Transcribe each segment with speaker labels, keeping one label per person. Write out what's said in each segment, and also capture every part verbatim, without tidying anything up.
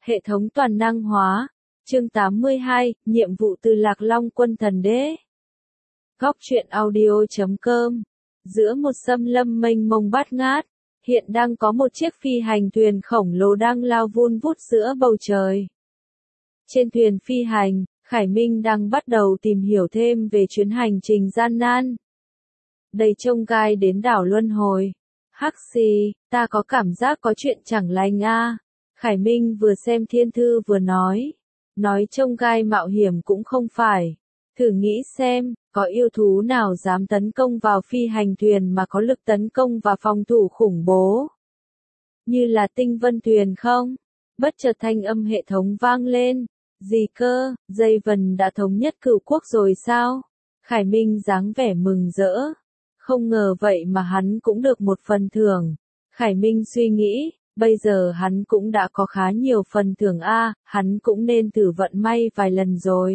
Speaker 1: Hệ thống toàn năng hóa. Chương tám mươi hai, nhiệm vụ từ Lạc Long Quân Thần Đế. Góc truyện audio chấm com. Giữa một xâm lâm mênh mông bát ngát, hiện đang có một chiếc phi hành thuyền khổng lồ đang lao vun vút giữa bầu trời. Trên thuyền phi hành, Khải Minh đang bắt đầu tìm hiểu thêm về chuyến hành trình gian nan. Đầy chông gai đến đảo Luân Hồi. Hắc xì, ta có cảm giác có chuyện chẳng lành a. Khải Minh vừa xem thiên thư vừa nói. Nói chông gai mạo hiểm cũng không phải. Thử nghĩ xem, có yêu thú nào dám tấn công vào phi hành thuyền mà có lực tấn công và phòng thủ khủng bố? Như là tinh vân thuyền không? Bất chợt thanh âm hệ thống vang lên. Gì cơ, dây vần đã thống nhất cửu quốc rồi sao? Khải Minh dáng vẻ mừng rỡ. Không ngờ vậy mà hắn cũng được một phần thưởng. Khải Minh suy nghĩ, bây giờ hắn cũng đã có khá nhiều phần thưởng a, hắn cũng nên thử vận may vài lần rồi.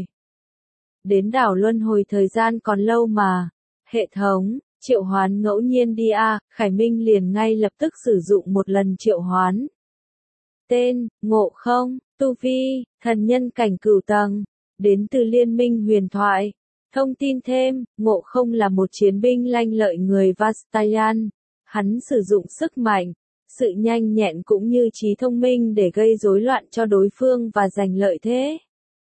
Speaker 1: Đến đảo Luân Hồi thời gian còn lâu mà. Hệ thống, triệu hoán ngẫu nhiên đi a, Khải Minh liền ngay lập tức sử dụng một lần triệu hoán. Tên, Ngộ Không, tu vi, thần nhân cảnh cửu tầng, đến từ Liên minh huyền thoại. Thông tin thêm, Ngộ Không là một chiến binh lanh lợi người Vastayan. Hắn sử dụng sức mạnh, sự nhanh nhẹn cũng như trí thông minh để gây rối loạn cho đối phương và giành lợi thế.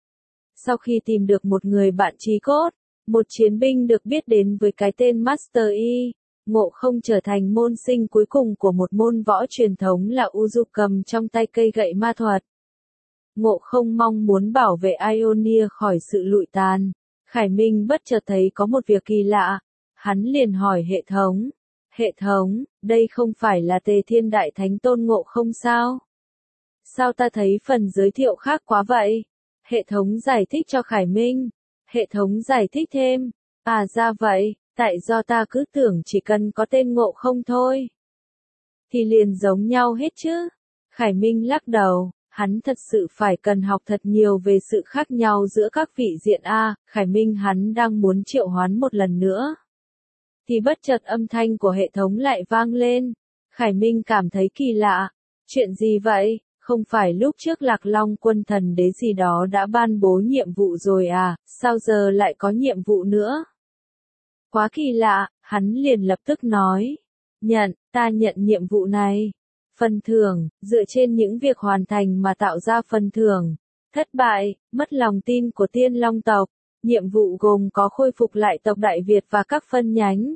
Speaker 1: Sau khi tìm được một người bạn chí cốt, một chiến binh được biết đến với cái tên Master Yi, Ngộ Không trở thành môn sinh cuối cùng của một môn võ truyền thống là Uju cầm trong tay cây gậy ma thuật. Ngộ Không mong muốn bảo vệ Ionia khỏi sự lụi tàn. Khải Minh bất chợt thấy có một việc kỳ lạ. Hắn liền hỏi hệ thống. Hệ thống, đây không phải là Tề Thiên Đại Thánh Tôn Ngộ Không sao? Sao ta thấy phần giới thiệu khác quá vậy? Hệ thống giải thích cho Khải Minh. Hệ thống giải thích thêm. À ra vậy, tại do ta cứ tưởng chỉ cần có tên Ngộ Không thôi. Thì liền giống nhau hết chứ. Khải Minh lắc đầu. Hắn thật sự phải cần học thật nhiều về sự khác nhau giữa các vị diện A, Khải Minh hắn đang muốn triệu hoán một lần nữa. Thì bất chợt âm thanh của hệ thống lại vang lên. Khải Minh cảm thấy kỳ lạ. Chuyện gì vậy? Không phải lúc trước Lạc Long Quân Thần Đế gì đó đã ban bố nhiệm vụ rồi à, sao giờ lại có nhiệm vụ nữa? Quá kỳ lạ, hắn liền lập tức nói. Nhận, ta nhận nhiệm vụ này. Phần thưởng, dựa trên những việc hoàn thành mà tạo ra phần thưởng. Thất bại, mất lòng tin của Tiên Long tộc. Nhiệm vụ gồm có khôi phục lại tộc Đại Việt và các phân nhánh.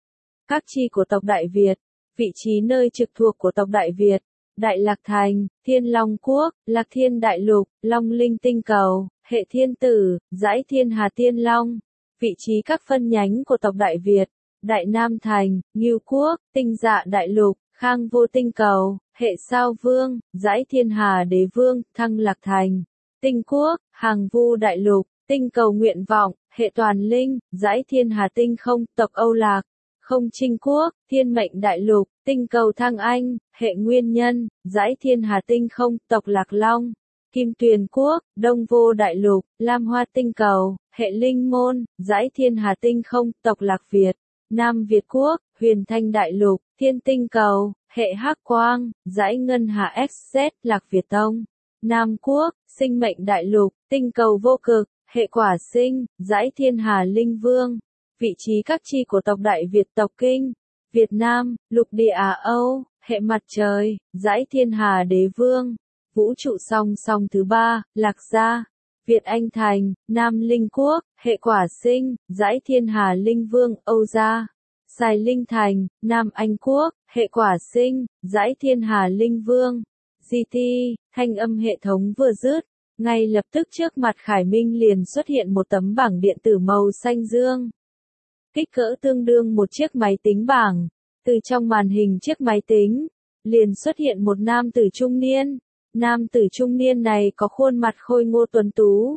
Speaker 1: Các chi của tộc Đại Việt, vị trí nơi trực thuộc của tộc Đại Việt, Đại Lạc Thành, Thiên Long Quốc, Lạc Thiên Đại Lục, Long Linh Tinh Cầu, Hệ Thiên Tử, Dãi Thiên Hà Tiên Long. Vị trí các phân nhánh của tộc Đại Việt, Đại Nam Thành, Ngưu Quốc, Tinh Dạ Đại Lục, Khang Vô Tinh Cầu, Hệ Sao Vương, Dãi Thiên Hà Đế Vương, Thăng Lạc Thành, Tinh Quốc, Hàng Vu Đại Lục, Tinh Cầu Nguyện Vọng, Hệ Toàn Linh, Dãi Thiên Hà Tinh Không, tộc Âu Lạc, Không Trinh Quốc, Thiên Mệnh Đại Lục, Tinh Cầu Thăng Anh, Hệ Nguyên Nhân, Dãi Thiên Hà Tinh Không, tộc Lạc Long, Kim Tuyền Quốc, Đông Vô Đại Lục, Lam Hoa Tinh Cầu, Hệ Linh Môn, Dãi Thiên Hà Tinh Không, tộc Lạc Việt, Nam Việt Quốc, Huyền Thanh Đại Lục, Thiên Tinh Cầu, Hệ Hắc Quang, Dãi Ngân Hà ích zét, Lạc Việt Tông, Nam Quốc, Sinh Mệnh Đại Lục, Tinh Cầu Vô Cực, Hệ Quả Sinh, Dãi Thiên Hà Linh Vương. Vị trí các chi của tộc Đại Việt tộc Kinh, Việt Nam, Lục Địa Á Âu, Hệ Mặt Trời, Dãi Thiên Hà Đế Vương. Vũ trụ song song thứ ba, Lạc Gia, Việt Anh Thành, Nam Linh Quốc, Hệ Quả Sinh, Dãi Thiên Hà Linh Vương, Âu Gia. Sài Linh Thành, Nam Anh Quốc, Hệ Quả Sinh, Dãi Thiên Hà Linh Vương. giê tê, thanh âm hệ thống vừa dứt, ngay lập tức trước mặt Khải Minh liền xuất hiện một tấm bảng điện tử màu xanh dương. Kích cỡ tương đương một chiếc máy tính bảng. Từ trong màn hình chiếc máy tính, liền xuất hiện một nam tử trung niên. Nam tử trung niên này có khuôn mặt khôi ngô tuấn tú.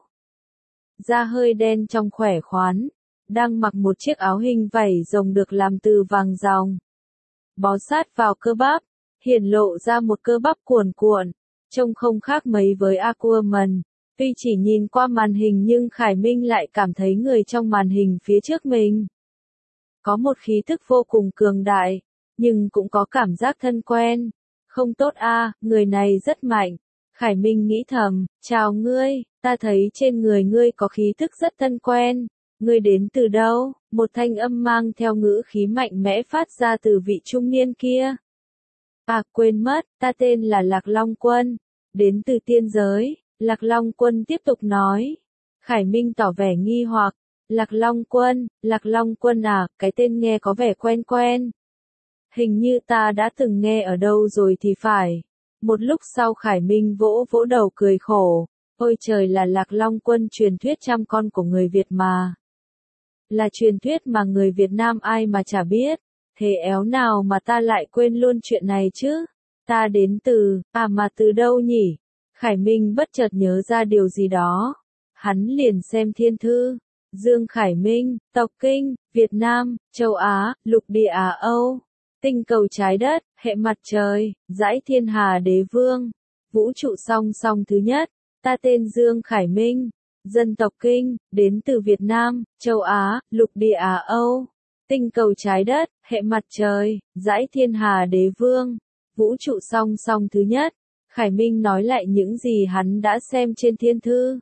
Speaker 1: Da hơi đen trong khỏe khoắn. Đang mặc một chiếc áo hình vảy rồng được làm từ vàng ròng. Bó sát vào cơ bắp, hiển lộ ra một cơ bắp cuồn cuộn, trông không khác mấy với Aquaman. Tuy chỉ nhìn qua màn hình nhưng Khải Minh lại cảm thấy người trong màn hình phía trước mình có một khí thức vô cùng cường đại, nhưng cũng có cảm giác thân quen. Không tốt a, người này rất mạnh. Khải Minh nghĩ thầm, chào ngươi, ta thấy trên người ngươi có khí thức rất thân quen. Ngươi đến từ đâu? Một thanh âm mang theo ngữ khí mạnh mẽ phát ra từ vị trung niên kia. À, quên mất, ta tên là Lạc Long Quân, đến từ tiên giới. Lạc Long Quân tiếp tục nói. Khải Minh tỏ vẻ nghi hoặc. Lạc Long Quân, Lạc Long Quân à, cái tên nghe có vẻ quen quen. Hình như ta đã từng nghe ở đâu rồi thì phải. Một lúc sau Khải Minh vỗ vỗ đầu cười khổ. Ôi trời, là Lạc Long Quân, truyền thuyết trăm con của người Việt mà. Là truyền thuyết mà người Việt Nam ai mà chả biết. Thế éo nào mà ta lại quên luôn chuyện này chứ? Ta đến từ, à mà từ đâu nhỉ? Khải Minh bất chợt nhớ ra điều gì đó. Hắn liền xem thiên thư. Dương Khải Minh, tộc Kinh, Việt Nam, châu Á, lục địa Á Âu, tinh cầu trái đất, hệ mặt trời, dãy thiên hà đế vương, vũ trụ song song thứ nhất. Ta tên Dương Khải Minh, dân tộc Kinh, đến từ Việt Nam, châu Á, lục địa Á Âu, tinh cầu trái đất, hệ mặt trời, dãy thiên hà đế vương, vũ trụ song song thứ nhất. Khải Minh nói lại những gì hắn đã xem trên thiên thư.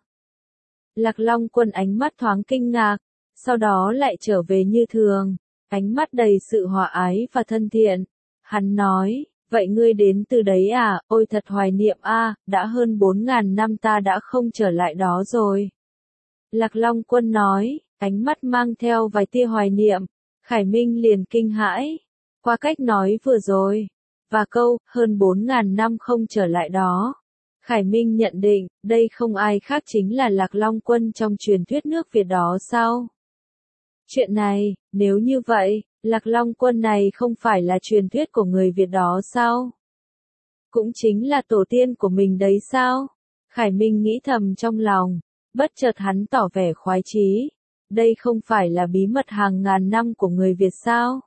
Speaker 1: Lạc Long Quân ánh mắt thoáng kinh ngạc, sau đó lại trở về như thường, ánh mắt đầy sự hòa ái và thân thiện. Hắn nói, vậy ngươi đến từ đấy à, ôi thật hoài niệm a, đã hơn bốn ngàn năm ta đã không trở lại đó rồi. Lạc Long Quân nói, ánh mắt mang theo vài tia hoài niệm. Khải Minh liền kinh hãi, qua cách nói vừa rồi, và câu, hơn bốn ngàn năm không trở lại đó. Khải Minh nhận định, đây không ai khác chính là Lạc Long Quân trong truyền thuyết nước Việt đó sao? Chuyện này, nếu như vậy, Lạc Long Quân này không phải là truyền thuyết của người Việt đó sao? Cũng chính là tổ tiên của mình đấy sao? Khải Minh nghĩ thầm trong lòng, bất chợt hắn tỏ vẻ khoái chí. Đây không phải là bí mật hàng ngàn năm của người Việt sao?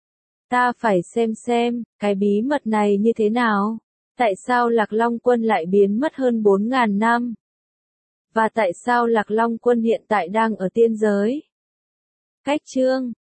Speaker 1: Ta phải xem xem, cái bí mật này như thế nào? Tại sao Lạc Long Quân lại biến mất hơn bốn ngàn năm? Và tại sao Lạc Long Quân hiện tại đang ở tiên giới? Cách chương